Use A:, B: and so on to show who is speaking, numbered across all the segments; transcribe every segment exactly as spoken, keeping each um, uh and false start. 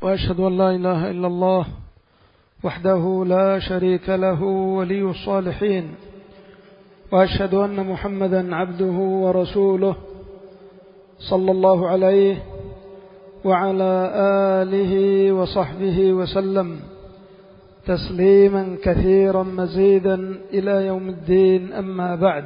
A: وأشهد أن لا إله إلا الله وحده لا شريك له ولي الصالحين، وأشهد أن محمدا عبده ورسوله صلى الله عليه وعلى آله وصحبه وسلم تسليما كثيرا مزيدا إلى يوم الدين. أما بعد،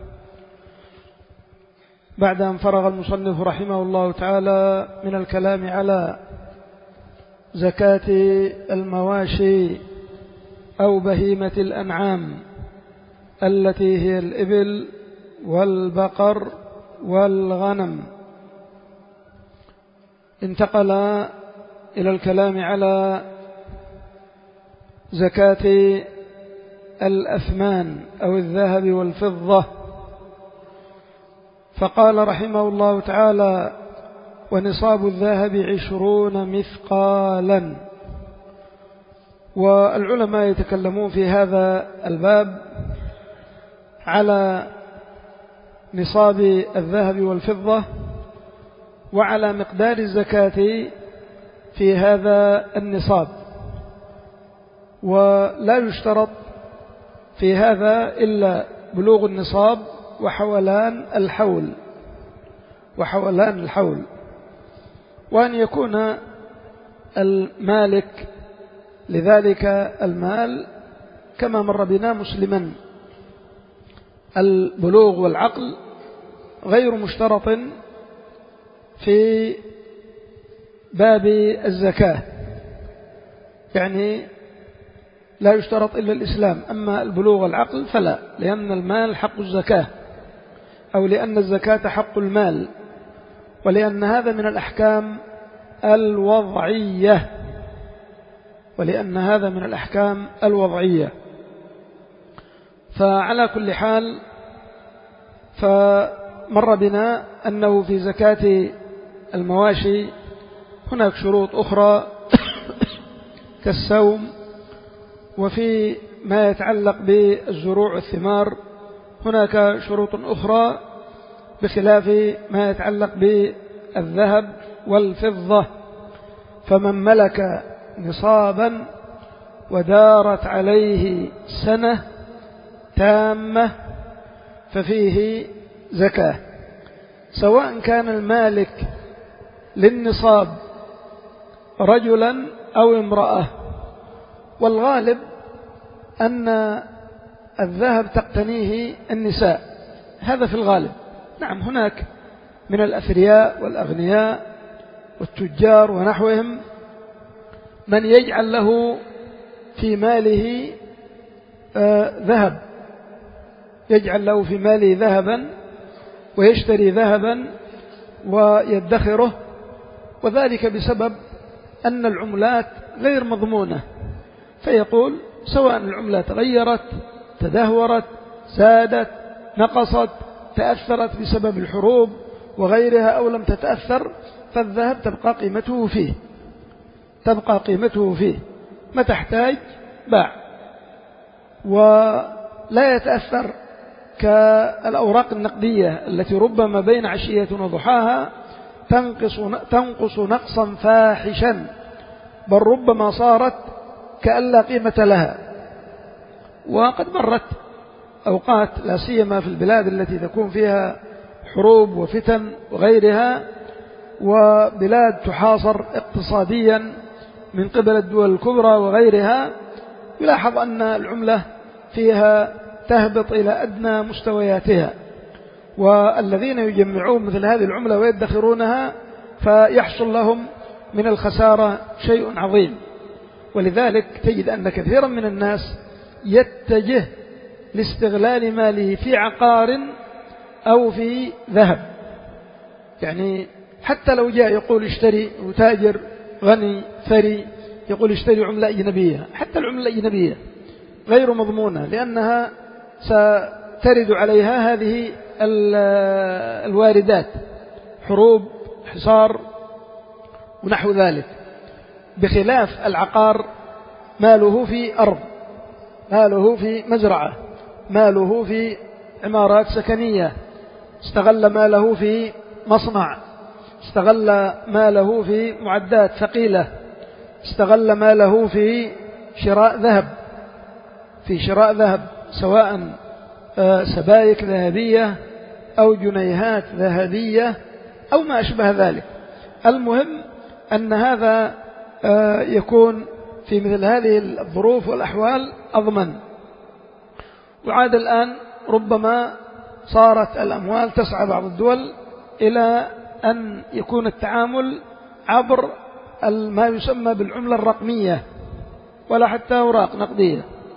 A: بعد أن فرغ المصنف رحمه الله تعالى من الكلام على زكاة المواشي أو بهيمة الأنعام التي هي الإبل والبقر والغنم، انتقل إلى الكلام على زكاة الأثمان أو الذهب والفضة، فقال رحمه الله تعالى: ونصاب الذهب عشرون مثقالا. والعلماء يتكلمون في هذا الباب على نصاب الذهب والفضة وعلى مقدار الزكاة في هذا النصاب، ولا يشترط في هذا إلا بلوغ النصاب وحولان الحول وحولان الحول وأن يكون المالك لذلك المال كما مر بنا مسلما. البلوغ والعقل غير مشترط في باب الزكاة، يعني لا يشترط إلا الإسلام، أما البلوغ والعقل فلا، لأن المال حق الزكاة، أو لأن الزكاة حق المال، ولأن هذا من الأحكام الوضعية ولأن هذا من الأحكام الوضعية. فعلى كل حال، فمر بنا أنه في زكاة المواشي هناك شروط أخرى كالسوم، وفي ما يتعلق بالزروع والثمار هناك شروط أخرى بخلاف ما يتعلق بالذهب والفضة. فمن ملك نصابا ودارت عليه سنة تامة ففيه زكاة، سواء كان المالك للنصاب رجلا أو امرأة. والغالب أن الذهب تقتنيه النساء، هذا في الغالب. نعم، هناك من الأثرياء والأغنياء والتجار ونحوهم من يجعل له في ماله آه ذهب، يجعل له في ماله ذهبا ويشتري ذهبا ويدخره، وذلك بسبب أن العملات غير مضمونة، فيقول سواء العملة تغيرت، تدهورت، زادت، نقصت، تأثرت بسبب الحروب وغيرها أو لم تتأثر، فالذهب تبقى قيمته فيه تبقى قيمته فيه ما تحتاج باع، ولا يتأثر كالأوراق النقدية التي ربما بين عشية وضحاها تنقص, تنقص نقصا فاحشا، بل ربما صارت كأن لا قيمة لها. وقد مرت أوقات لا سيما في البلاد التي تكون فيها حروب وفتن وغيرها، وبلاد تحاصر اقتصاديا من قبل الدول الكبرى وغيرها، يلاحظ أن العملة فيها تهبط إلى أدنى مستوياتها، والذين يجمعون مثل هذه العملة ويدخرونها فيحصل لهم من الخسارة شيء عظيم. ولذلك تجد أن كثيرا من الناس يتجه لاستغلال ماله في عقار أو في ذهب، يعني حتى لو جاء يقول اشتري، وتاجر غني ثري يقول اشتري عملة أجنبية، حتى العملة الأجنبية غير مضمونة، لأنها سترد عليها هذه الواردات، حروب، حصار ونحو ذلك، بخلاف العقار ماله في أرض، ماله في مزرعة، ماله في عمارات سكنية، استغل ماله في مصنع، استغل ماله في معدات ثقيلة، استغل ماله في شراء ذهب في شراء ذهب سواء سبائك ذهبية أو جنيهات ذهبية أو ما أشبه ذلك. المهم أن هذا يكون في مثل هذه الظروف والأحوال أضمن. وعاد الآن ربما صارت الأموال تسعى بعض الدول إلى أن يكون التعامل عبر ما يسمى بالعملة الرقمية ولا حتى أوراق نقدية.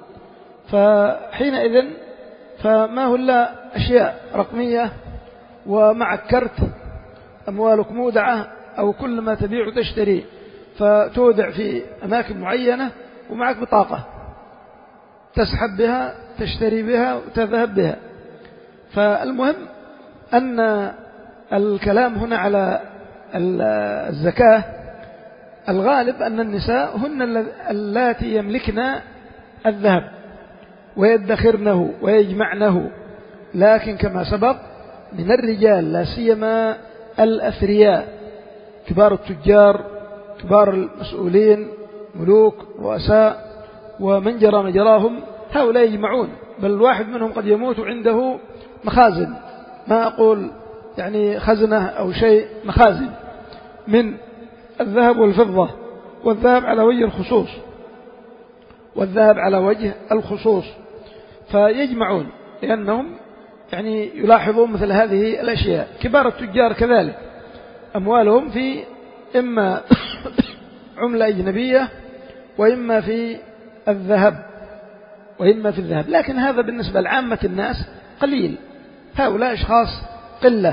A: فحينئذ فما هو إلا أشياء رقمية، ومعك كرت أموالك مودعة أو كل ما تبيع وتشتري فتودع في أماكن معينة، ومعك بطاقة تسحب بها تشتري بها وتذهب بها. فالمهم أن الكلام هنا على الزكاة الغالب أن النساء هن اللاتي يملكن الذهب ويدخرنه ويجمعنه، لكن كما سبق من الرجال لا سيما الأثرياء كبار التجار كبار المسؤولين ملوك رؤساء ومن جرى مجراهم، هؤلاء يجمعون، بل الواحد منهم قد يموت عنده مخازن، ما أقول يعني خزنة أو شيء، مخازن من الذهب والفضة، والذهب على وجه الخصوص والذهب على وجه الخصوص فيجمعون لأنهم يعني يلاحظون مثل هذه الأشياء. كبار التجار كذلك أموالهم في إما عملة أجنبية وإما في الذهب وإما في الذهب، لكن هذا بالنسبة لعامة الناس قليل، هؤلاء أشخاص قلة،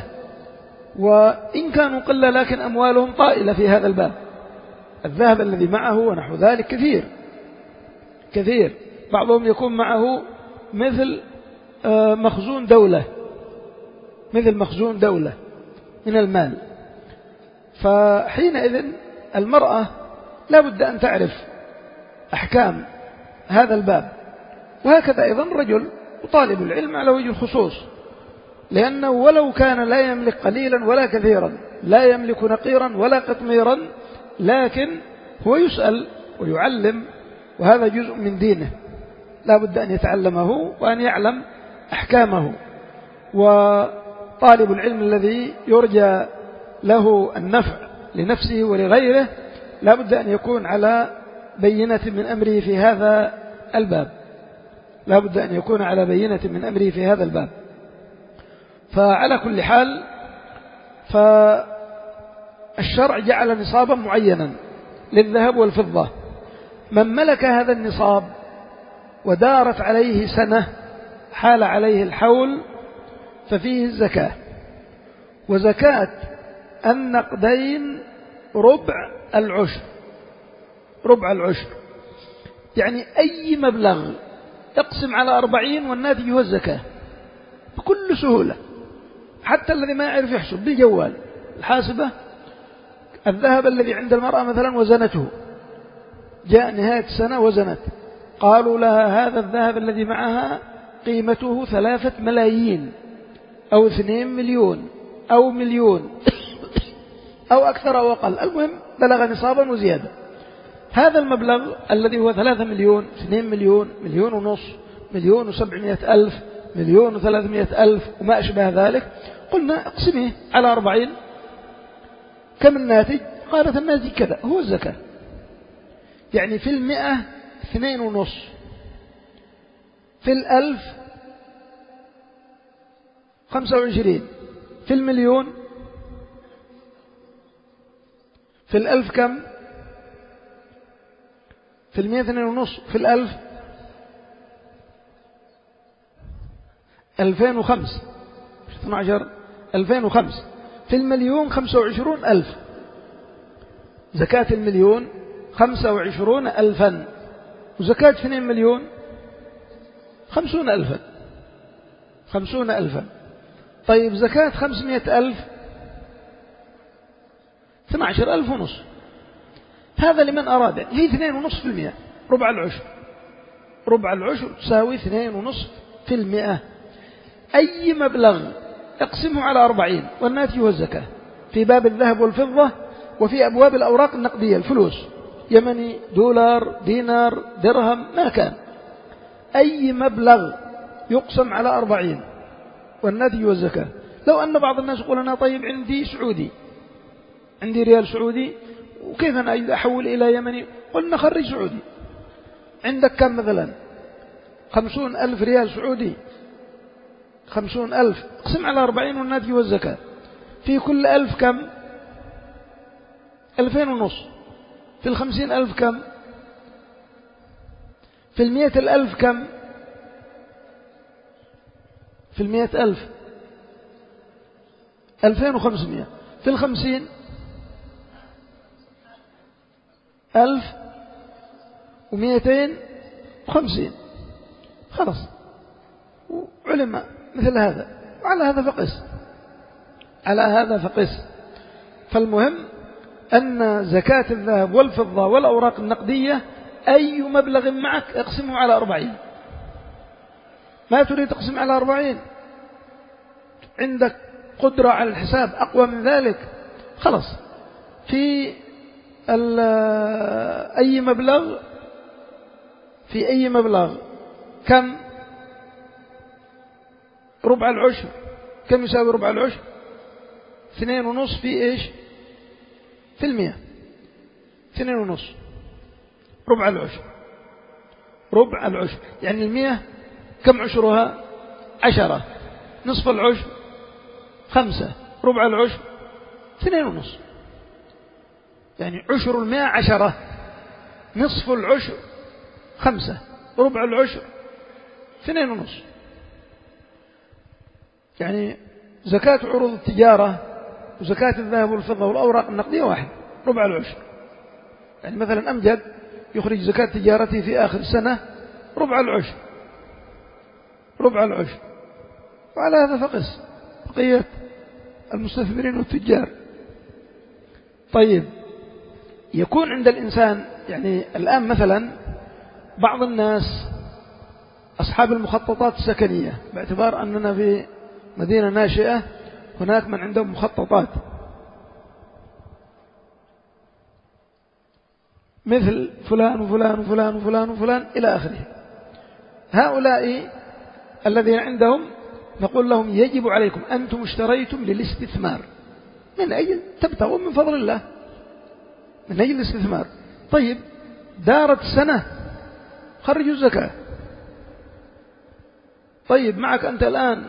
A: وإن كانوا قلة لكن أموالهم طائلة في هذا الباب. الذهب الذي معه ونحو ذلك كثير كثير، بعضهم يكون معه مثل مخزون دولة مثل مخزون دولة من المال. فحينئذ المرأة لا بد أن تعرف أحكام هذا الباب، وهكذا أيضا الرجل وطالب العلم على وجه الخصوص، لأنه ولو كان لا يملك قليلا ولا كثيرا، لا يملك نقيرا ولا قطميرا، لكن هو يسأل ويعلم، وهذا جزء من دينه لا بد أن يتعلمه وأن يعلم أحكامه. وطالب العلم الذي يرجى له النفع لنفسه ولغيره لا بد أن يكون على بينة من أمره في هذا الباب لا بد أن يكون على بينة من أمره في هذا الباب. فعلى كل حال فالشرع جعل نصابا معينا للذهب والفضة، من ملك هذا النصاب ودارت عليه سنة حال عليه الحول ففيه الزكاة. وزكاة النقدين ربع العشر ربع العشر يعني أي مبلغ اقسم على أربعين والناتج هو الزكاة بكل سهولة، حتى الذي ما يعرف يحسب بالجوال الحاسبة. الذهب الذي عند المرأة مثلا وزنته، جاء نهاية السنة وزنت، قالوا لها هذا الذهب الذي معها قيمته ثلاثة ملايين أو اثنين مليون أو مليون أو أكثر أو أقل، المهم بلغ نصابا وزيادة. هذا المبلغ الذي هو ثلاثة مليون اثنين مليون مليون ونصف مليون وسبعمائة ألف مليون وثلاثمائة ألف وما أشبه ذلك، قلنا اقسمه على أربعين كم الناتج؟ قالت الناتج كذا، هو الزكاة. يعني في المئة اثنين ونصف، في الألف خمسة وعشرين، في المليون في الألف كم؟ في المئة اثنين ونصف، في الألف ألفين وخمس اثنى عشر ألفين وخمس، في المليون خمسة وعشرون ألف. زكاة المليون خمسة وعشرون ألفا، وزكاة اثنين مليون خمسون ألفا خمسون ألفا. طيب زكاة خمسمائة ألف اثنى عشر ألف ونصف. هذا لمن أراد، هي اثنين ونصف في المئة، ربع العشر ربع العشر تساوي اثنين ونصف في المئة. أي مبلغ اقسمه على أربعين والناتج هو الزكاة في باب الذهب والفضة وفي أبواب الأوراق النقدية الفلوس. يمني، دولار، دينار، درهم، ما كان، أي مبلغ يقسم على أربعين والناتج والزكاة. لو أن بعض الناس يقول أنا طيب عندي سعودي، عندي ريال سعودي، وكيف أنا أحول إلى يمني؟ قلنا خرج سعودي. عندك كم مثلا؟ خمسون ألف ريال سعودي، خمسون ألف اقسم على أربعين والناتج والزكاة، في كل ألف كم؟ ألفين ونص. في الخمسين ألف كم؟ في المئة الألف كم؟ في المئة ألف ألفين وخمسمائة. في الخمسين ألف ومئتين وخمسين. خلاص، علم مثل هذا، وعلى هذا فقس، على هذا فقس. فالمهم أن زكاة الذهب والفضة والأوراق النقدية أي مبلغ معك اقسمه على أربعين. ما تريد تقسم على أربعين، عندك قدرة على الحساب أقوى من ذلك، خلاص في أي مبلغ، في أي مبلغ كم؟ ربع العشر. كم يساوي ربع العشر؟ اثنين ونص في إيش؟ في المئة. اثنين ونص ربع العشر. ربع العشر يعني المئة كم عشرها؟ عشرة. نصف العشر خمسة. ربع العشر اثنين ونص. يعني عشر المئة عشرة، نصف العشر خمسة، ربع العشر اثنين ونص. يعني زكاة عروض التجارة وزكاة الذهب والفضة والأوراق النقدية واحد، ربع العشر. يعني مثلا أمجد يخرج زكاة تجارته في آخر السنة ربع العشر، ربع العشر. وعلى هذا فقس بقية المستثمرين والتجار. طيب، يكون عند الإنسان يعني الآن مثلا بعض الناس أصحاب المخططات السكنية، باعتبار أننا في مدينة ناشئة هناك من عندهم مخططات مثل فلان وفلان وفلان وفلان وفلان إلى آخره. هؤلاء الذين عندهم نقول لهم يجب عليكم، أنتم اشتريتم للاستثمار، من أجل تبتغوا من فضل الله، من أجل الاستثمار. طيب، دارت سنة خرجوا الزكاة. طيب، معك أنت الآن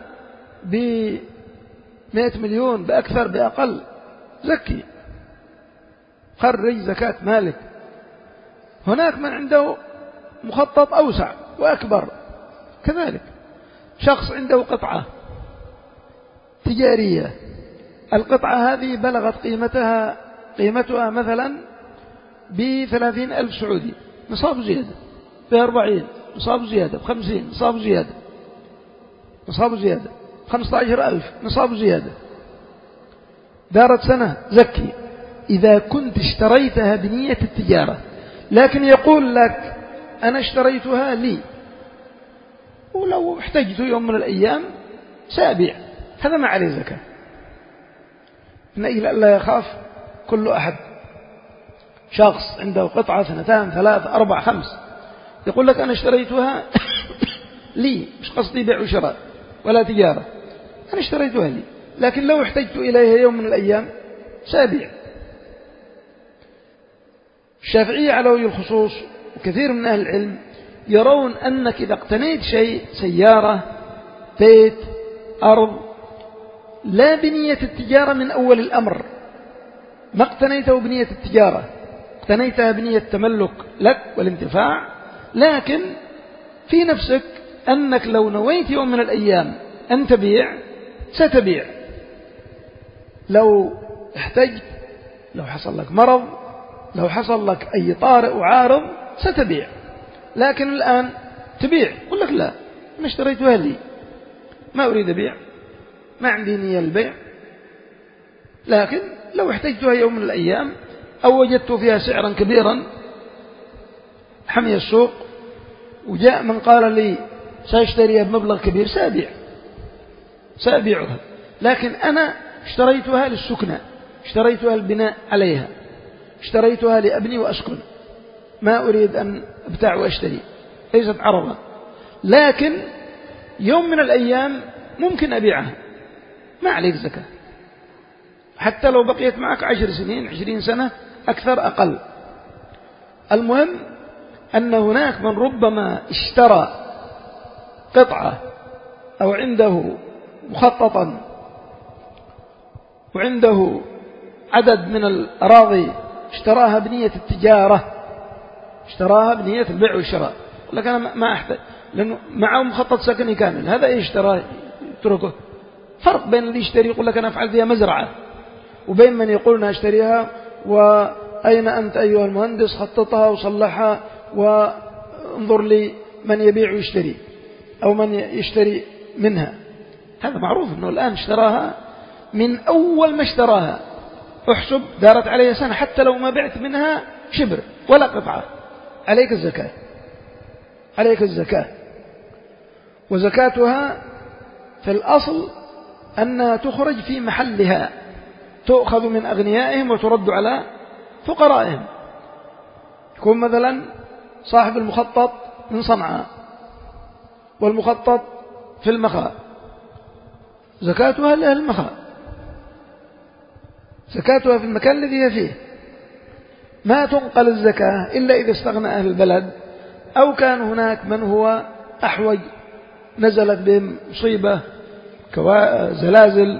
A: بمئة مليون، بأكثر بأقل، زكي، خرج زكاة مالك. هناك من عنده مخطط أوسع وأكبر كذلك. شخص عنده قطعة تجارية، القطعة هذه بلغت قيمتها قيمتها مثلا بثلاثين ألف سعودي، نصاب زيادة، بأربعين نصاب زيادة، بخمسين نصاب زيادة، نصاب زيادة، خمسة عشر ألف نصاب زيادة. دارت سنة زكي إذا كنت اشتريتها بنية التجارة، لكن يقول لك أنا اشتريتها لي، ولو احتجت يوم من الأيام سأبيع، هذا ما عليه زكاة. من أجل أن لا يخاف كل أحد. شخص عنده قطعة سنتان ثلاث أربع خمس، يقول لك أنا اشتريتها لي، مش قصدي بيع وشراء ولا تجارة، أنا اشتريتها لي، لكن لو احتجت إليها يوم من الأيام سأبيع. الشافعية على وجه الخصوص وكثير من أهل العلم يرون أنك إذا اقتنيت شيء، سيارة، بيت، أرض، لا بنية التجارة من أول الأمر، ما اقتنيته بنية التجارة، اقتنيتها بنية تملك لك والانتفاع، لكن في نفسك أنك لو نويت يوم من الأيام أن تبيع ستبيع. لو احتجت، لو حصل لك مرض، لو حصل لك أي طارئ وعارض ستبيع. لكن الآن تبيع، يقول لك لا، أنا اشتريتها لي، ما أريد أبيع، ما عندي نية البيع، لكن لو احتجتها يوم من الأيام أو وجدت فيها سعرا كبيرا حمي السوق وجاء من قال لي سأشتريها بمبلغ كبير سأبيع، سأبيعها. لكن أنا اشتريتها للسكنة، اشتريتها للبناء عليها، اشتريتها لأبني وأسكن، ما أريد أن أبتاع وأشتري، ليست عرضا، لكن يوم من الأيام ممكن أبيعها، ما عليك زكاة، حتى لو بقيت معك عشر سنين عشرين سنة أكثر أقل. المهم أن هناك من ربما اشترى قطعة أو عنده مخططا وعنده عدد من الأراضي اشتراها بنية التجارة، اشتراها بنية البيع والشراء، يقول لك أنا ما أحتاج لأنه معه مخطط سكني كامل، هذا إيه اشتراه يتركه. فرق بين اللي يشتري يقول لك أنا أفعل فيها مزرعة، وبين من يقول أنا أشتريها وأين أنت أيها المهندس خططها وصلحها وانظر لي من يبيع ويشتري أو من يشتري منها. هذا معروف أنه الآن اشتراها من أول ما اشتراها، احسب دارت عليها سنة، حتى لو ما بعت منها شبر ولا قطعة عليك الزكاة، عليك الزكاة. وزكاتها في الأصل أنها تخرج في محلها، تؤخذ من أغنيائهم وترد على فقرائهم. يكون مثلا صاحب المخطط من صنعاء والمخطط في المخاء، زكاتها لأهل المخاء، زكاتها في المكان الذي هي فيه، ما تنقل الزكاة إلا إذا استغنى أهل البلد أو كان هناك من هو أحوج، نزلت بهم مصيبة زلازل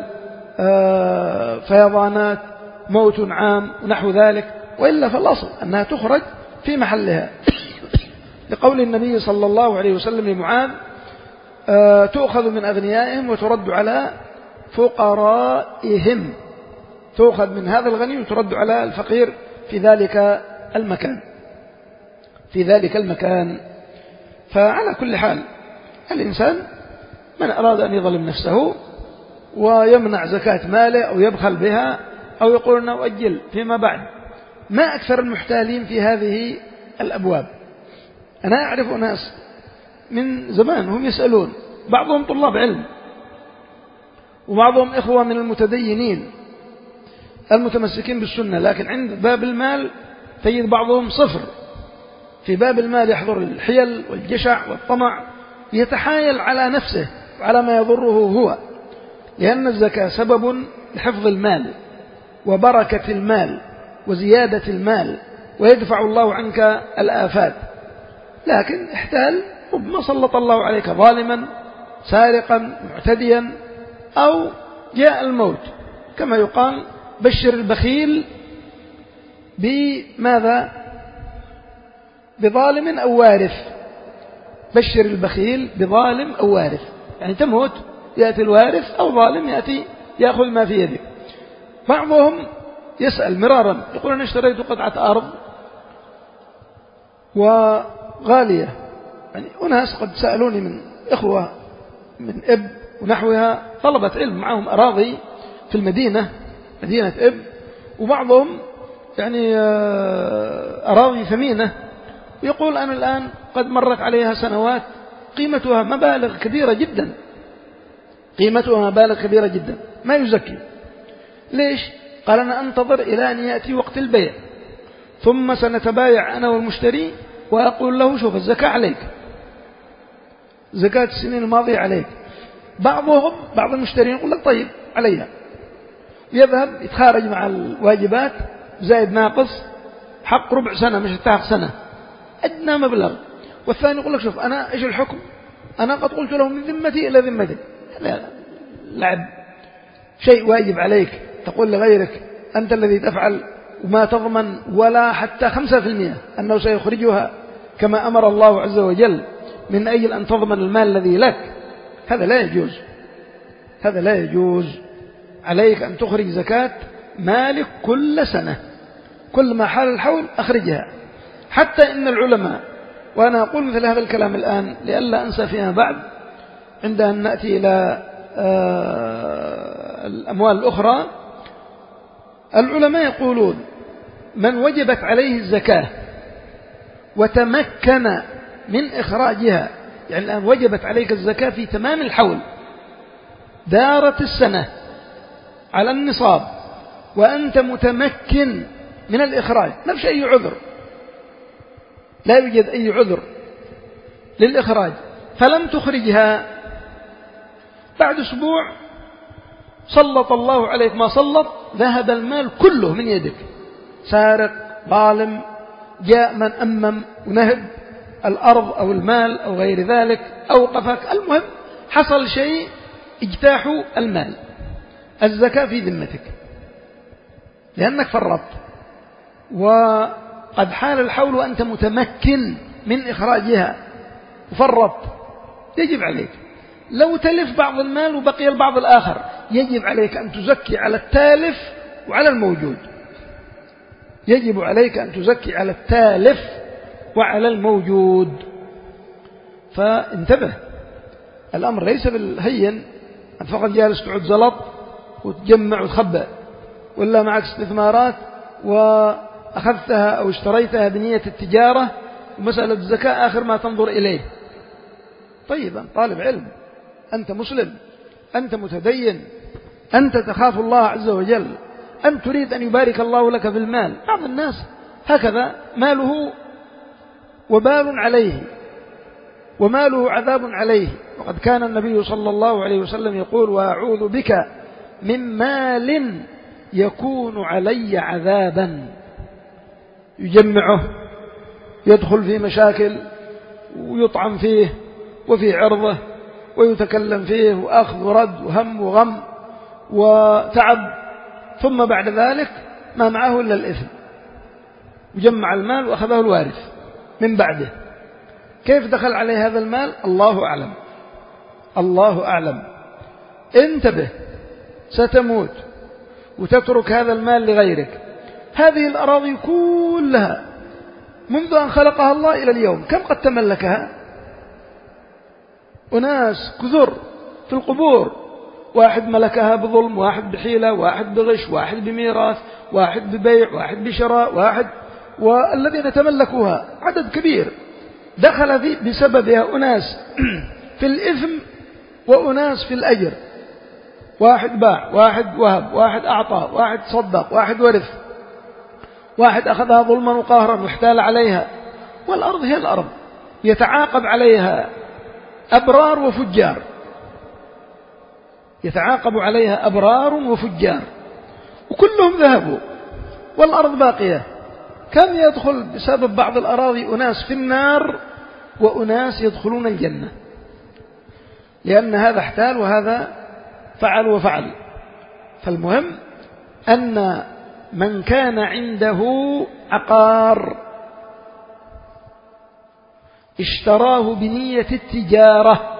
A: فيضانات موت عام ونحو ذلك، وإلا فالأصل أنها تخرج في محلها لقول النبي صلى الله عليه وسلم لمعاذ تؤخذ من أغنيائهم وترد على فقرائهم، تؤخذ من هذا الغني وترد على الفقير في ذلك المكان، في ذلك المكان. فعلى كل حال الإنسان من أراد أن يظلم نفسه ويمنع زكاة ماله أو يبخل بها أو يقول أنه أؤجل فيما بعد، ما أكثر المحتالين في هذه الأبواب. أنا أعرف ناس من زمان هم يسألون، بعضهم طلاب علم وبعضهم إخوة من المتدينين المتمسكين بالسنة، لكن عند باب المال تجد بعضهم صفر. في باب المال يحضر الحيل والجشع والطمع، يتحايل على نفسه وعلى ما يضره هو، لأن الزكاة سبب لحفظ المال وبركة المال وزيادة المال، ويدفع الله عنك الآفات. لكن احتال، ربما سلط الله عليك ظالما سارقا معتديا، أو جاء الموت، كما يقال بشر البخيل بماذا؟ بظالم أو وارث. بشر البخيل بظالم أو وارث، يعني تموت يأتي الوارث أو ظالم يأتي يأخذ ما في يده. بعضهم يسأل مرارا يقول أنا اشتريت قطعة أرض وغالية، يعني أناس قد سألوني من إخوة من إب ونحوها، طلبة علم معهم أراضي في المدينة، مدينة إب، وبعضهم يعني أراضي ثمينة، ويقول أنا الآن قد مرت عليها سنوات قيمتها مبالغ كبيرة جدا، قيمتها مبالغ كبيرة جدا، ما يزكي. ليش؟ قال أنا أنتظر إلى أن يأتي وقت البيع، ثم سنتبايع أنا والمشتري وأقول له شوف الزكاة عليك، زكاة السنين الماضية عليك. بعضهم بعض المشترين يقول لك طيب عليها، يذهب يتخارج مع الواجبات زائد ناقص حق ربع سنة مش تاخ سنة، أدنى مبلغ. والثاني يقول لك شوف أنا إيش الحكم، أنا قد قلت له من ذمتي إلى ذمتك. لا لعب، شيء واجب عليك تقول لغيرك أنت الذي تفعل، وما تضمن ولا حتى خمسة في المئة أنه سيخرجها كما أمر الله عز وجل من أجل أن تضمن المال الذي لك. هذا لا يجوز، هذا لا يجوز. عليك أن تخرج زكاة مالك كل سنة، كل ما حال الحول أخرجها. حتى إن العلماء، وأنا أقول مثل هذا الكلام الآن لئلا أنسى فيما بعد عند أن نأتي إلى الأموال الأخرى، العلماء يقولون من وجبت عليه الزكاة وتمكن من إخراجها، يعني الآن وجبت عليك الزكاة في تمام الحول، دارت السنة على النصاب وأنت متمكن من الإخراج، ما فيش أي عذر، لا يوجد أي عذر للإخراج فلم تخرجها، بعد أسبوع سلط الله عليك ما سلط، ذهب المال كله من يدك، سارق، ظالم، جاء من أمم ونهب الأرض أو المال أو غير ذلك، أوقفك، المهم حصل شيء اجتاحوا المال. الزكاة في ذمتك لأنك فرطت وقد حال الحول وأنت متمكن من إخراجها وفرطت، يجب عليك. لو تلف بعض المال وبقي البعض الآخر يجب عليك أن تزكي على التالف وعلى الموجود، يجب عليك أن تزكي على التالف وعلى الموجود. فانتبه، الأمر ليس بالهين أن فقط جالس تعد زلط وتجمع وتخبأ، ولا معك استثمارات وأخذتها أو اشتريتها بنية التجارة ومسألة الزكاة آخر ما تنظر إليه. طيب طالب علم، أنت مسلم، أنت متدين، أنت تخاف الله عز وجل، أنت تريد أن يبارك الله لك في المال. بعض الناس هكذا ماله وبال عليه وماله عذاب عليه، وقد كان النبي صلى الله عليه وسلم يقول: وأعوذ بك من مال يكون علي عذابا، يجمعه، يدخل في مشاكل ويطعن فيه وفي عرضه ويتكلم فيه وأخذ ورد وهم وغم وتعب، ثم بعد ذلك ما معه إلا الإثم، وجمع المال وأخذه الوارث من بعده. كيف دخل عليه هذا المال؟ الله أعلم، الله أعلم. انتبه، ستموت وتترك هذا المال لغيرك. هذه الأراضي كلها منذ أن خلقها الله إلى اليوم كم قد تملكها؟ أناس كثر في القبور، واحد ملكها بظلم، واحد بحيلة، واحد بغش، واحد بميراث، واحد ببيع، واحد بشراء، واحد، والذين تملكوها عدد كبير دخل في بسببها أناس في الإثم وأناس في الأجر. واحد باع، واحد وهب، واحد أعطى، واحد صدق، واحد ورث، واحد أخذها ظلما وقهرا واحتال عليها. والأرض هي الأرض، يتعاقب عليها أبرار وفجار، يتعاقب عليها أبرار وفجار، وكلهم ذهبوا والأرض باقية. كم يدخل بسبب بعض الأراضي أناس في النار وأناس يدخلون الجنة، لأن هذا احتال وهذا فعل وفعل. فالمهم أن من كان عنده عقار اشتراه بنية التجارة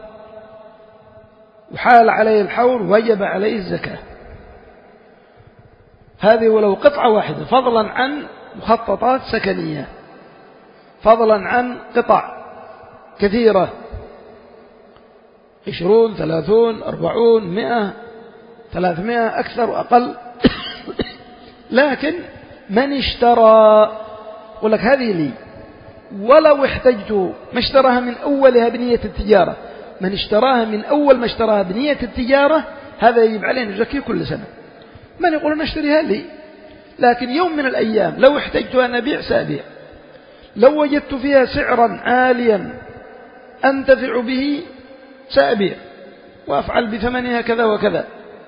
A: وحال عليه الحول وجب عليه الزكاة، هذه ولو قطعة واحدة، فضلا عن مخططات سكنية، فضلا عن قطع كثيرة، عشرون، ثلاثون، أربعون، مئة، ثلاثمائة، أكثر وأقل. لكن من اشترى يقول لك هذه لي ولو احتجت، ما اشتراها من أولها بنية التجارة، من اشتراها من أول ما اشتراها بنية التجارة هذا يجب عليه أن يزكي كل سنة. من يقول أنا اشتريها لي، لكن يوم من الأيام لو احتجت أن أبيع سأبيع، لو وجدت فيها سعرا عاليا أنتفع به سأبيع وأفعل بثمنها كذا وكذا،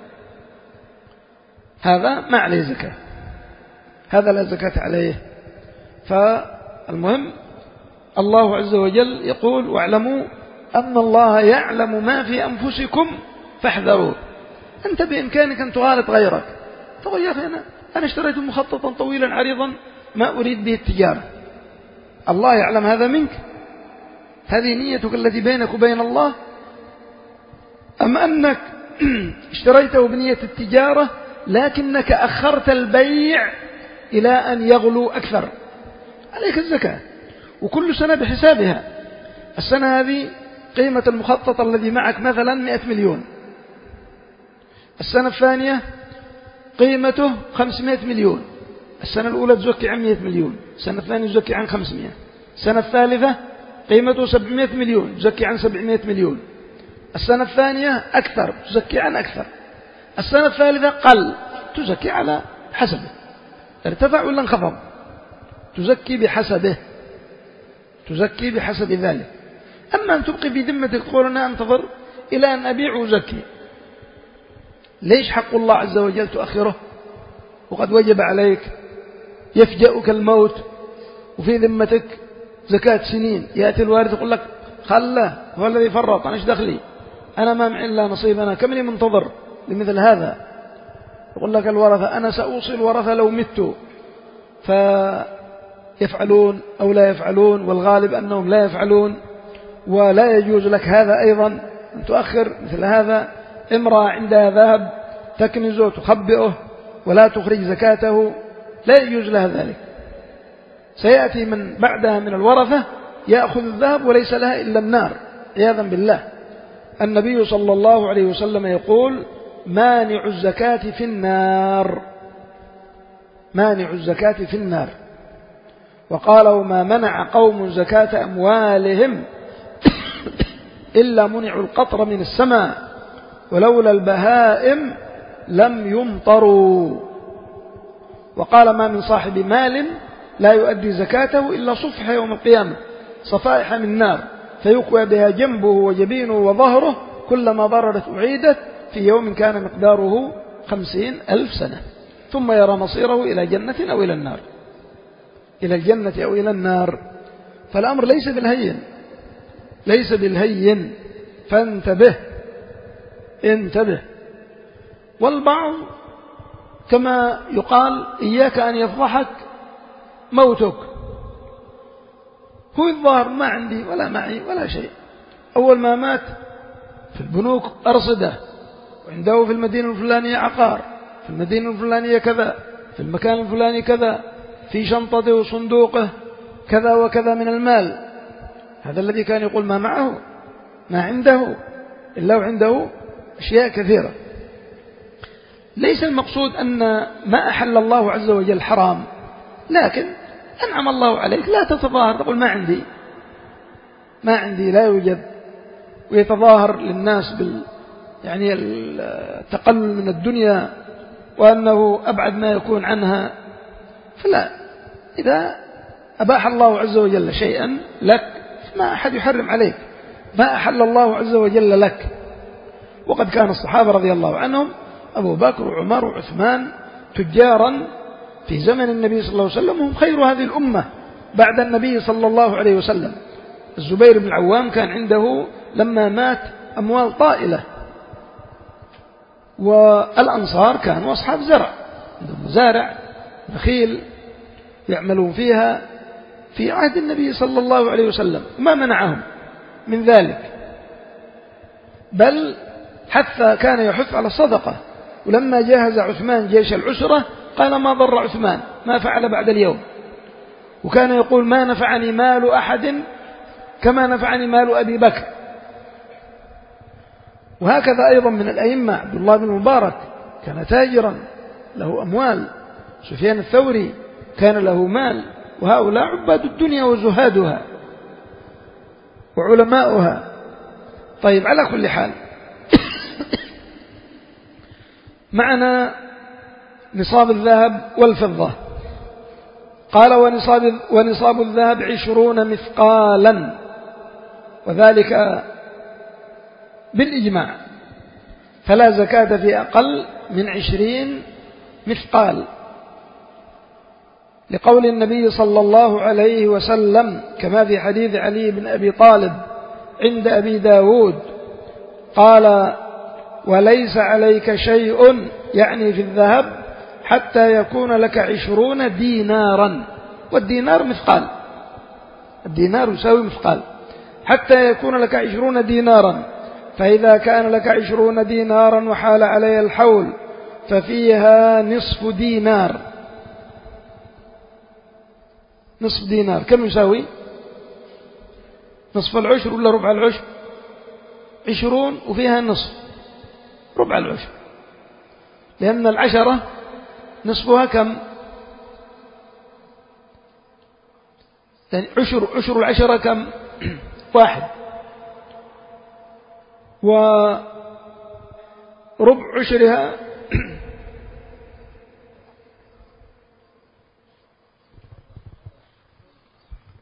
A: هذا ما عليه زكاة، هذا لا زكاة عليه. فالمهم الله عز وجل يقول: واعلموا أن الله يعلم ما في أنفسكم فاحذروه. أنت بإمكانك أن تغالط غيرك، تقول يا أخي أنا, أنا اشتريت مخططا طويلا عريضا ما أريد به التجارة، الله يعلم هذا منك، هذه نيتك التي بينك وبين الله. أم أنك اشتريته بنية التجارة لكنك أخرت البيع إلى أن يغلو أكثر، عليك الزكاة، وكل سنة بحسابها. السنة هذه قيمة المخطط الذي معك مثلا مئة مليون، السنة الثانية قيمته خمسمائة مليون، السنة الأولى تزكي عن مئة مليون، السنة الثانية تزكي عن خمسمائة، السنة الثالثة قيمته سبعمائة مليون تزكي عن سبعمائة مليون، السنة الثانية أكثر تزكي عن أكثر، السنة الثالثة قل تزكي على حسبه، ارتفع ولا انخفض تزكي بحسبه. تزكي بحسب ذلك. أما أن تبقي في ذمتك تقول أنا أنتظر إلى أن أبيع وزكي، ليش حق الله عز وجل تؤخره وقد وجب عليك؟ يفجأك الموت وفي ذمتك زكاة سنين، يأتي الوارث يقول لك خله هو الذي فرط، أنا إيش دخلي، أنا ما معي إلا نصيب، أنا كم لي منتظر لمثل هذا؟ يقول لك الورثة أنا سأوصي الورثة لو مت، فيفعلون أو لا يفعلون، والغالب أنهم لا يفعلون، ولا يجوز لك هذا أيضا أن تؤخر مثل هذا. امرأة عندها ذهب تكنزه تخبئه ولا تخرج زكاته، لا يجوز لها ذلك. سيأتي من بعدها من الورثة يأخذ الذهب وليس لها إلا النار عياذا بالله. النبي صلى الله عليه وسلم يقول مانع الزكاة في النار، مانع الزكاة في النار. وقال وما منع قوم زكاة أموالهم إلا منعوا القطر من السماء ولولا البهائم لم يمطروا. وقال ما من صاحب مال لا يؤدي زكاته إلا صفح يوم القيامة صفائح من نار فيقوى بها جنبه وجبينه وظهره كلما ضررت أعيدت في يوم كان مقداره خمسين ألف سنة، ثم يرى مصيره إلى جنة أو إلى النار، إلى الجنة أو إلى النار. فالأمر ليس بالهين، ليس بالهين، فانتبه انتبه. والبعض كما يقال إياك أن يفضحك موتك، هو الظاهر ما عندي ولا معي ولا شيء، أول ما مات في البنوك أرصده، وعنده في المدينة الفلانية عقار، في المدينة الفلانية كذا، في المكان الفلاني كذا، في شنطته وصندوقه كذا وكذا من المال. هذا الذي كان يقول ما معه ما عنده إلا وعنده أشياء كثيرة. ليس المقصود أن ما أحل الله عز وجل حرام، لكن أنعم الله عليك لا تتظاهر تقول ما عندي ما عندي لا يوجد، ويتظاهر للناس بال يعني التقلل من الدنيا وأنه أبعد ما يكون عنها. فلا، إذا أباح الله عز وجل شيئا لك ما أحد يحرم عليك ما أحل الله عز وجل لك. وقد كان الصحابة رضي الله عنهم أبو بكر وعمر وعثمان تجارا في زمن النبي صلى الله عليه وسلم، هم خير هذه الأمة بعد النبي صلى الله عليه وسلم. الزبير بن العوام كان عنده لما مات أموال طائلة، والأنصار كانوا أصحاب زرع، عندهم مزارع نخيل يعملون فيها في عهد النبي صلى الله عليه وسلم، ما منعهم من ذلك، بل حتى كان يحث على الصدقة. ولما جهز عثمان جيش العسرة قال ما ضر عثمان ما فعل بعد اليوم، وكان يقول ما نفعني مال أحد كما نفعني مال أبي بكر. وهكذا أيضا من الأئمة عبد الله بن المبارك كان تاجرا له أموال، سفيان الثوري كان له مال، وهؤلاء عباد الدنيا وزهادها وعلماؤها. طيب، على كل حال معنا نصاب الذهب والفضة. قال ونصاب, ونصاب الذهب عشرون مثقالا، وذلك بالإجماع، فلا زكاة في أقل من عشرين مثقال، لقول النبي صلى الله عليه وسلم كما في حديث علي بن أبي طالب عند أبي داود قال وليس عليك شيء يعني في الذهب حتى يكون لك عشرون دينارا، والدينار مثقال، الدينار يساوي مثقال، حتى يكون لك عشرون دينارا، فإذا كان لك عشرون دينارا وحال علي الحول ففيها نصف دينار. نصف دينار كم يساوي؟ نصف العشر ولا ربع العشر؟ عشرون وفيها نصف ربع العشر، لأن العشرة نصفها كم؟ يعني عشر عشر العشرة كم؟ واحد، وربع عشرها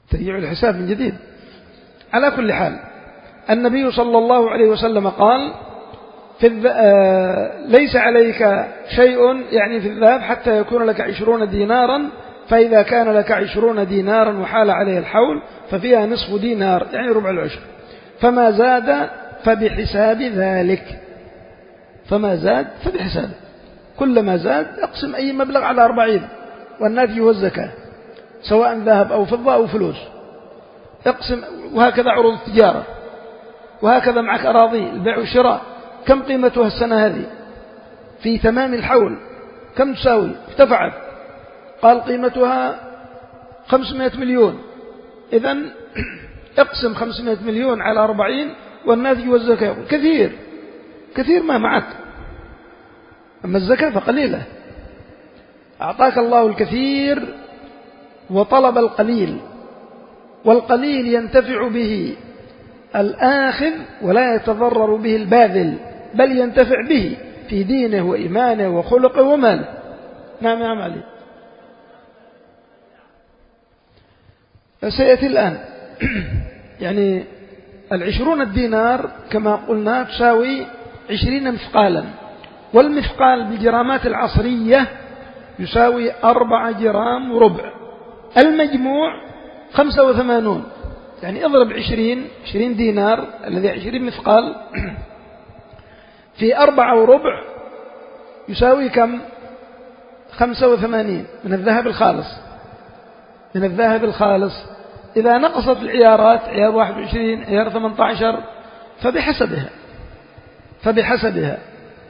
A: ترجع الحساب من جديد. على كل حال النبي صلى الله عليه وسلم قال في الذ... آه... ليس عليك شيء يعني في الذهب حتى يكون لك عشرون دينارا، فإذا كان لك عشرون دينارا وحال عليه الحول ففيها نصف دينار يعني ربع العشر، فما زاد فبحساب ذلك، فما زاد فبحساب، كلما زاد اقسم أي مبلغ على أربعين، والناتج هو الزكاة سواء ذهب أو فضة أو فلوس، اقسم. وهكذا عروض التجارة، وهكذا معك أراضي البيع والشراء، كم قيمتها السنة هذه في تمام الحول، كم تساوي؟ ارتفعت، قال قيمتها خمسمائة مليون، إذن اقسم خمسمائة مليون على أربعين والناتج والزكاة كثير كثير ما معك، أما الزكاة فقليلة. أعطاك الله الكثير وطلب القليل، والقليل ينتفع به الآخذ ولا يتضرر به الباذل، بل ينتفع به في دينه وإيمانه وخلقه وماله. نعم يا علي. سيأتي الآن يعني العشرون الدينار كما قلنا تساوي عشرين مثقالا، والمثقال بالجرامات العصرية يساوي أربعة جرام وربع، المجموع خمسة وثمانون، يعني اضرب عشرين عشرين دينار الذي عشرين مثقال في أربعة وربع يساوي كم؟ خمسة وثمانين من الذهب الخالص، من الذهب الخالص. إذا نقصت العيارات، عيار واحد وعشرين، عيار ثمانية عشر، فبحسبها فبحسبها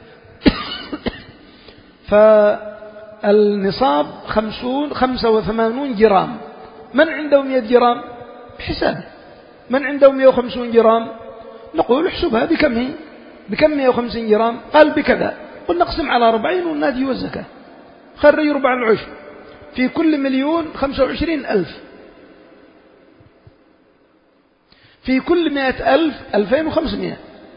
A: فالنصاب خمسون خمسة وثمانون جرام. من عنده مئة جرام بحسابه، من عنده مئة وخمسون جرام نقول احسبها بكم هي، بكم مئة وخمسين جرام؟ قال بكذا، قل نقسم على أربعين والناتج والزكاة، خرج ربع العشر، في كل مليون خمسة وعشرين ألف، في كل مئة ألف ألفين وخمسمائة،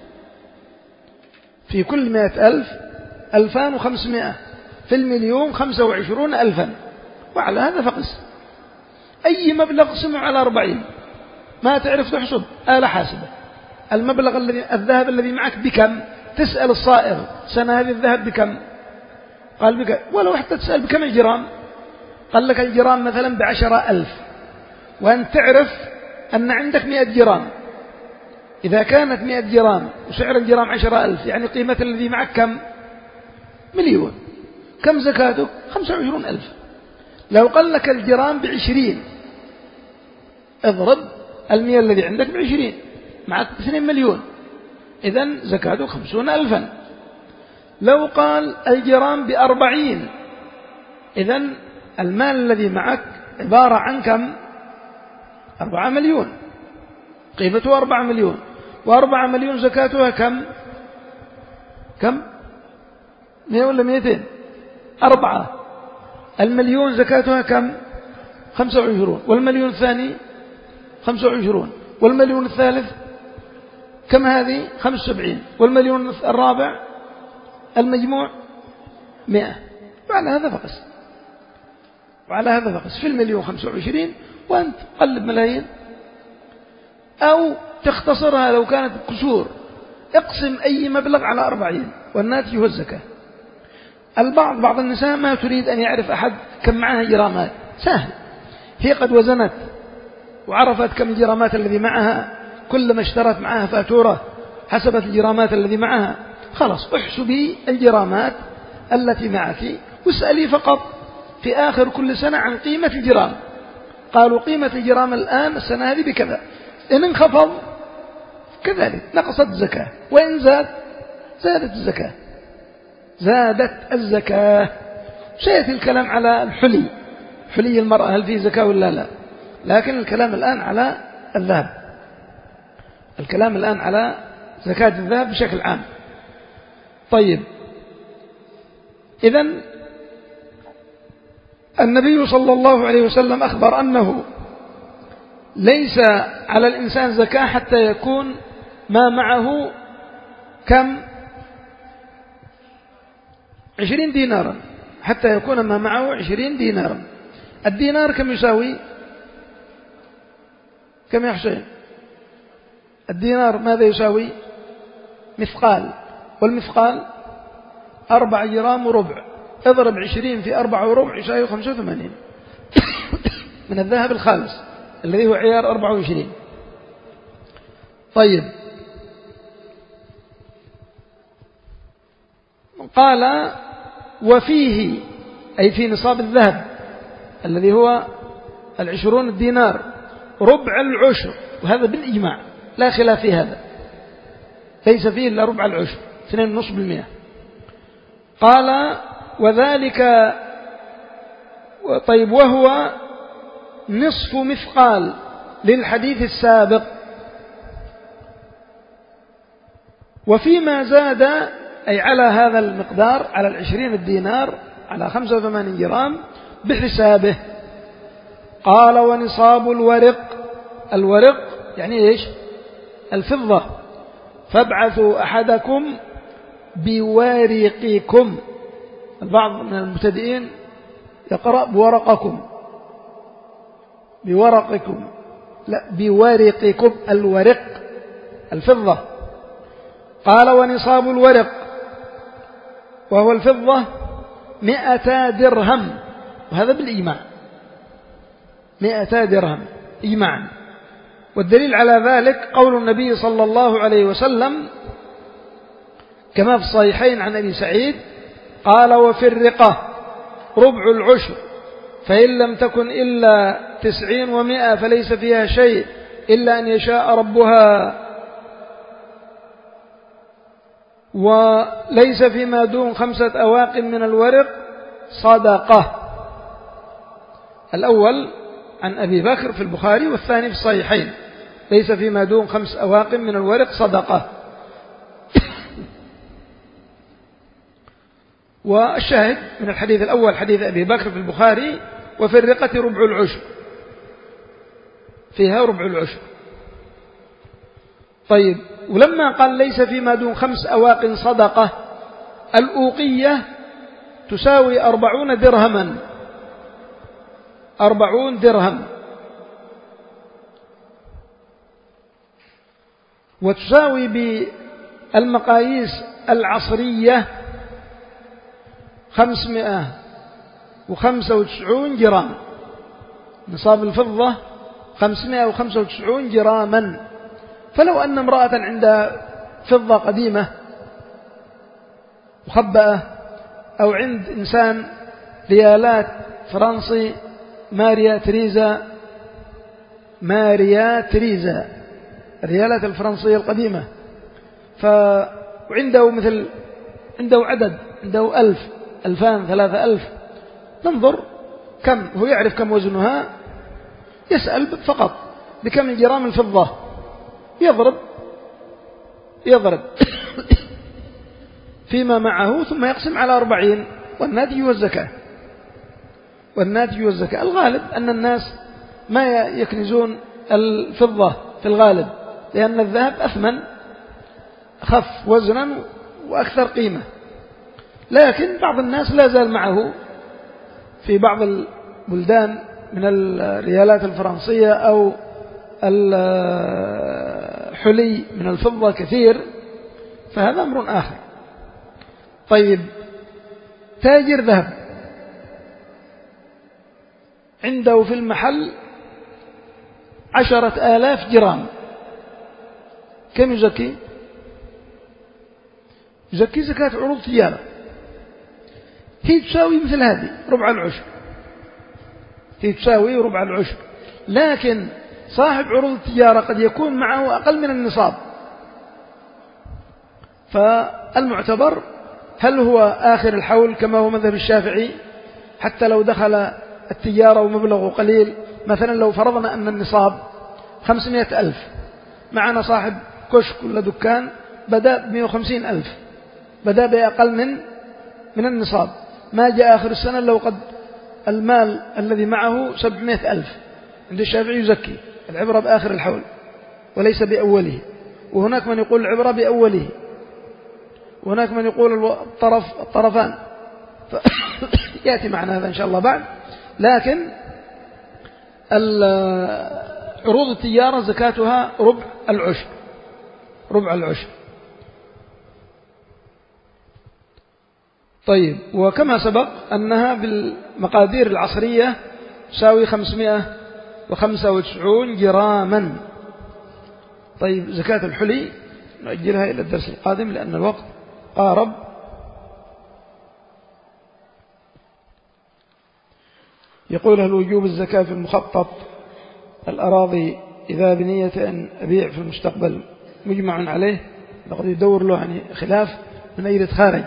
A: في كل مئة ألف ألفان وخمسمائة، في المليون خمسة وعشرون ألفا. وعلى هذا فقس أي مبلغ قسمه على أربعين، ما تعرف تحسب آلة حاسبة، المبلغ الذي الذهب الذي معك بكم؟ تسأل الصائغ سنة هذه الذهب بكم؟ قال بكم، ولو حتى تسأل بكم الجرام، قال لك الجرام مثلا بعشرة ألف، وأن تعرف أن عندك مئة جرام، إذا كانت مئة جرام وسعر الجرام عشرة ألف، يعني قيمة الذي معك كم؟ مليون، كم زكاتك؟ خمسة وعشرون ألف. لو قال لك الجرام بعشرين، اضرب المئة الذي عندك بعشرين، معك اثنين مليون، إذن زكاتك خمسون ألفا. لو قال الجرام بأربعين، إذن المال الذي معك عبارة عن كم؟ أربعة مليون، قيمته أربعة مليون، وأربعة مليون زكاتها كم؟ كم؟ مئة ولا مئتين؟ أربعة. المليون زكاتها كم؟ خمسة وعشرون، والمليون الثاني خمسة وعشرون، والمليون الثالث كم هذه؟ خمسة وسبعين، والمليون الرابع المجموع مئة. وعلى هذا فقس، وعلى هذا فقس في المليون خمسة وعشرين، وأنت قلب ملايين، أو تختصرها لو كانت كسور، اقسم أي مبلغ على أربعين والناتج هو الزكاة. البعض بعض النساء ما تريد أن يعرف أحد كم معها جرامات، سهل، هي قد وزنت وعرفت كم الجرامات الذي معها، كلما اشترت معها فاتورة حسبت الجرامات الذي معها، خلاص احسبي الجرامات التي معك، واسألي فقط في آخر كل سنة عن قيمة الجرام، قالوا قيمة الجرام الآن السنة هذه بكذا، إن انخفض كذلك نقصت الزكاة، وإن زاد زادت الزكاة، زادت الزكاة. سيأتي الكلام على الحلي، حلي المرأة هل فيه زكاة ولا لا، لكن الكلام الآن على الذهب، الكلام الآن على زكاة الذهب بشكل عام. طيب، إذن النبي صلى الله عليه وسلم أخبر أنه ليس على الإنسان زكاة حتى يكون ما معه كم؟ عشرين دينارا، حتى يكون ما معه عشرين دينارا. الدينار كم يساوي؟ كم يا حسين؟ الدينار ماذا يساوي؟ مثقال، والمثقال أربع جرام وربع، اضرب عشرين في أربعة وربع يساوي خمسة وثمانين من الذهب الخالص الذي هو عيار أربعة وعشرين. طيب، قال وفيه أي في نصاب الذهب الذي هو العشرون الدينار ربع العشر، وهذا بالإجماع لا خلاف في هذا، ليس فيه إلا ربع العشر اثنين ونصف بالمئة. قال وذلك طيب وهو نصف مثقال للحديث السابق، وفيما زاد أي على هذا المقدار على العشرين الدينار على خمسة وثمانين جرام بحسابه. قال ونصاب الورق، الورق يعني إيش؟ الفضة، فابعثوا أحدكم بورقكم. البعض من المبتدئين يقرأ بورقكم، بورقكم، لا بورقكم، الورق الفضة. قال ونصاب الورق وهو الفضة مئتا درهم، وهذا بالإجماع، مئتا درهم إجماعا. والدليل على ذلك قول النبي صلى الله عليه وسلم كما في الصحيحين عن أبي سعيد قال وفي الرقة ربع العشر، فإن لم تكن إلا تسعين ومائة فليس فيها شيء إلا أن يشاء ربها، وليس فيما دون خمسة أواق من الورق صدقة. الأول عن أبي بكر في البخاري، والثاني في الصحيحين، ليس فيما دون خمس أواق من الورق صدقة. والشاهد من الحديث الأول حديث أبي بكر في البخاري وفي الرقة ربع العشر، فيها ربع العشر. طيب، ولما قال ليس فيما دون خمس أواق صدقة، الأوقية تساوي أربعون درهما، أربعون درهم، وتساوي بالمقاييس العصرية خمسمائة وخمسة وتسعون جرام. نصاب الفضة خمسمائة وخمسة وتسعون جراما. فلو أن امرأة عندها فضة قديمة مخبأة، أو عند إنسان ريالات فرنسي ماريا تريزا، ماريا تريزا الريالات الفرنسية القديمة، فعنده مثل عنده عدد، عنده ألف، ألفان، ثلاثة ألف، ننظر كم هو، يعرف كم وزنها، يسأل فقط بكم جرام الفضة، يضرب يضرب فيما معه، ثم يقسم على أربعين، والناتج والزكاة، والناتج والزكاة. الغالب أن الناس ما يكنزون الفضة في الغالب، لأن الذهب أثمن، أخف وزنا وأكثر قيمة، لكن بعض الناس لا زال معه في بعض البلدان من الريالات الفرنسية أو الحلي من الفضة كثير، فهذا أمر آخر. طيب، تاجر ذهب عنده في المحل عشرة آلاف جرام، كم يزكي؟ يزكي زكاة عروض تجارة، هي تساوي مثل هذه ربع العشر، هي تساوي ربع العشر. لكن صاحب عروض التجارة قد يكون معه أقل من النصاب، فالمعتبر هل هو آخر الحول كما هو مذهب الشافعي، حتى لو دخل التجارة ومبلغه قليل، مثلا لو فرضنا أن النصاب خمسمائة ألف، معنا صاحب كشك ولا دكان بدأ بمئة وخمسين ألف، بدأ بأقل من من النصاب، ما جاء آخر السنة لو قد المال الذي معه سبعمائة ألف، عند الشافعي يزكي، العبرة بآخر الحول وليس بأوله. وهناك من يقول العبرة بأوله، وهناك من يقول الطرف الطرفان، يأتي معنا هذا إن شاء الله بعد. لكن عروض التجارة زكاتها ربع العشر، ربع العشر. طيب، وكما سبق أنها بالمقادير العصرية تساوي خمسمائة وخمسة وتسعين جراما. طيب، زكاة الحلي نؤجلها إلى الدرس القادم لأن الوقت قارب. يقول: هل وجوب الزكاة في المخطط الأراضي إذا بنية أن أبيع في المستقبل مجمع عليه؟ لقد يدور له يعني خلاف من أجل خارج،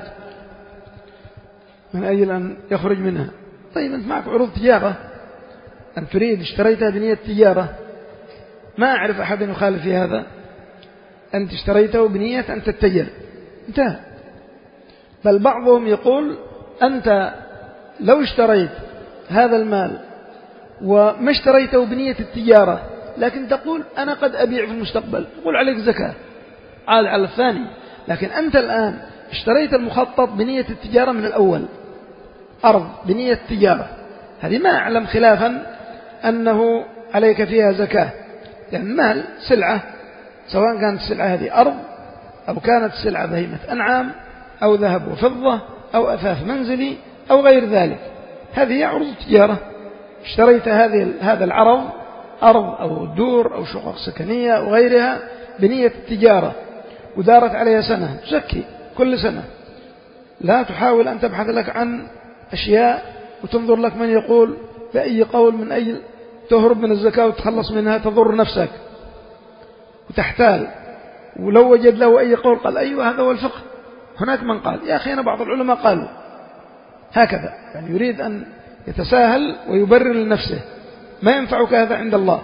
A: من أجل أن يخرج منها. طيب، أنت معك عروض تجارة، أن تريد اشتريتها بنية تجارة، ما أعرف أحد يخالف في هذا. أنت اشتريته بنية أن تتجر، انتهى. بل بعضهم يقول: أنت لو اشتريت هذا المال وما اشتريته بنية التجارة لكن تقول أنا قد أبيع في المستقبل، يقول عليك زكاة عاد على الثاني. لكن أنت الآن اشتريت المخطط بنية التجارة من الأول، أرض بنية التجارة، هذه ما أعلم خلافا أنه عليك فيها زكاة، يعني مال سلعة، سواء كانت السلعة هذه أرض أو كانت السلعة بهيمة أنعام أو ذهب وفضة أو أثاث منزلي أو غير ذلك، هذه عروض التجارة. اشتريت هذه هذا العرض، أرض أو دور أو شقق سكنية أو غيرها بنية التجارة ودارت عليها سنة، تزكي كل سنة. لا تحاول أن تبحث لك عن أشياء وتنظر لك من يقول بأي قول من أي تهرب من الزكاة وتخلص منها، تضر نفسك وتحتال. ولو وجد له أي قول قال أيوة هذا هو الفقه، هناك من قال يا أخي أنا بعض العلماء قالوا هكذا، يعني يريد أن يتساهل ويبرر لنفسه، ما ينفعك هذا عند الله.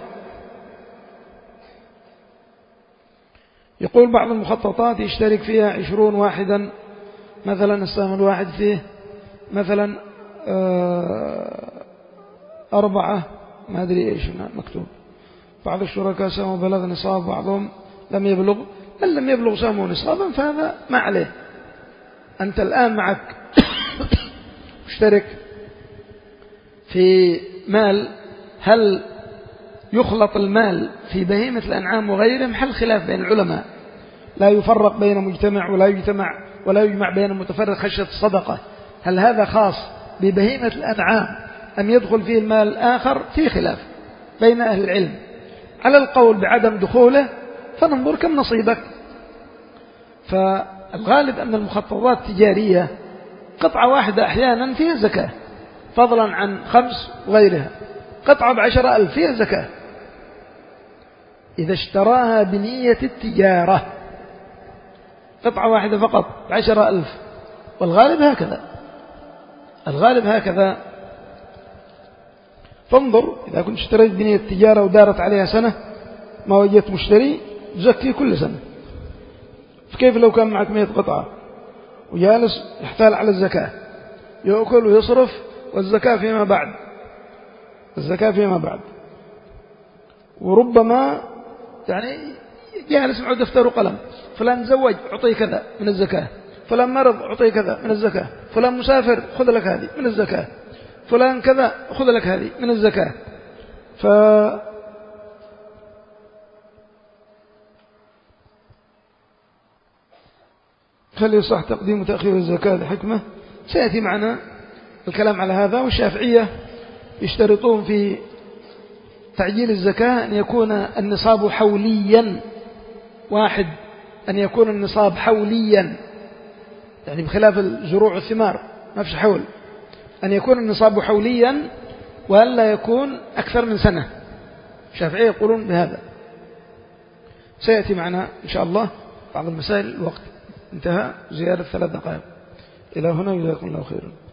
A: يقول: بعض المخططات يشترك فيها عشرون واحدا، مثلا السهم الواحد فيه مثلا أربعة، ما أدري إيش مكتوب. بعض الشركاء سهموا بلغ نصاب، بعضهم لم يبلغ. من لم يبلغ سهمه نصابا فهذا ما عليه. أنت الآن معك مشترك في مال، هل يخلط المال في بهيمة الأنعام وغيرهم؟ حل خلاف بين العلماء، لا يفرق بين مجتمع ولا يجتمع ولا يجمع بين متفرق خشية الصدقة. هل هذا خاص ببهيمة الأنعام أم يدخل فيه المال الآخر؟ في خلاف بين أهل العلم. على القول بعدم دخوله فننظر كم نصيبك. فالغالب أن المخططات التجارية قطعة واحدة أحيانا فيها زكاة، فضلا عن خمس وغيرها. قطعة بعشرة ألف فيها زكاة إذا اشتراها بنية التجارة، قطعة واحدة فقط بعشرة ألف، والغالب هكذا، الغالب هكذا. فانظر، إذا كنت اشتريت بنية التجارة ودارت عليها سنة ما وجدت مشتري زكي كل سنة. فكيف لو كان معك مئة قطعة وجالس يحتال على الزكاة، يأكل ويصرف والزكاة فيما بعد، الزكاة فيما بعد. وربما يعني جالس معه دفتر وقلم، فلان زوج أعطيه كذا من الزكاة، فلان مرض أعطيه كذا من الزكاة، فلان مسافر خذ لك هذه من الزكاة، فلان كذا خذ لك هذه من الزكاة. ف هل يصح تقديم وتأخير الزكاة لحكمة؟ سيأتي معنا الكلام على هذا. والشافعية يشترطون في تعجيل الزكاة أن يكون النصاب حوليا واحد، أن يكون النصاب حوليا، يعني بخلاف الزروع والثمار ما فيش حول، أن يكون النصاب حوليا وأن لا يكون أكثر من سنة. الشافعية يقولون بهذا. سيأتي معنا إن شاء الله بعض المسائل. الوقت انتهى، زيادة ثلاث دقائق. إلى هنا، جزاكم الله خيرا.